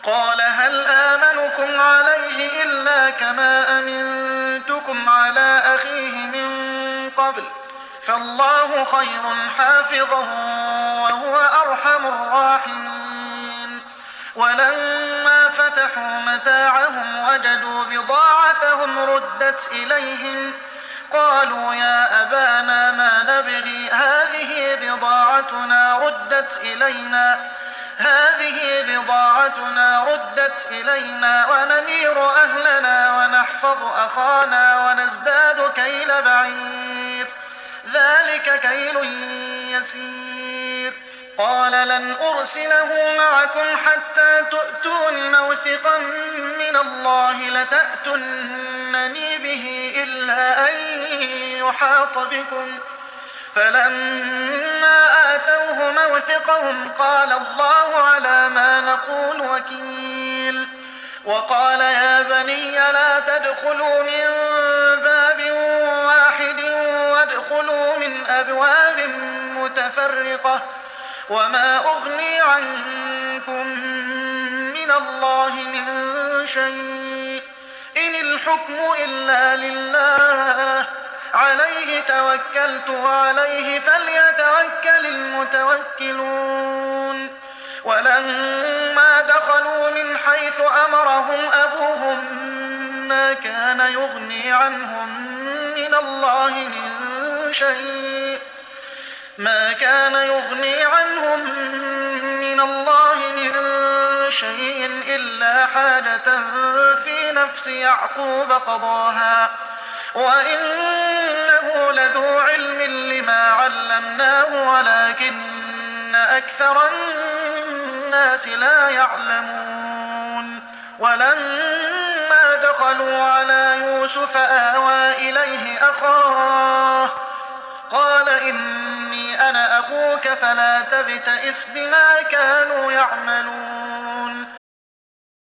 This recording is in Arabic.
قال هل آمنكم عليه إلا كما أمنتكم على أخيه من قبل فالله خير حافظا وهو أرحم الراحمين. ولما فتحوا متاعهم وجدوا بضاعتهم ردت إليهم قالوا يا أبانا ما نبغي هذه بضاعتنا ردت إلينا ونمير أهلنا ونحفظ أخانا ونزداد كيل بعير ذلك كيل يسير. قال لن أرسله معكم حتى تؤتون موثقا من الله لتأتونني به إلا أن يحاط بكم. فلما آتوه موثقهم قال الله على ما نقول وكيل. وقال يا بني لا تدخلوا من باب واحد وادخلوا من أبواب متفرقة وما أغني عنكم من الله من شيء إن الحكم إلا لله عليه توكلت وعليه فليتوكل المتوكلون. ولما دخلوا من حيث أمرهم أبوهم ما كان يغني عنهم من الله من شيء إلا حاجة في نفس يعقوب قضاها وإنه لذو علم لما علمناه ولكن أكثر الناس لا يعلمون. ولما دخلوا على يوسف آوى إليه أخاه قال إني أنا أخوك فلا تبتئس بما كانوا يعملون.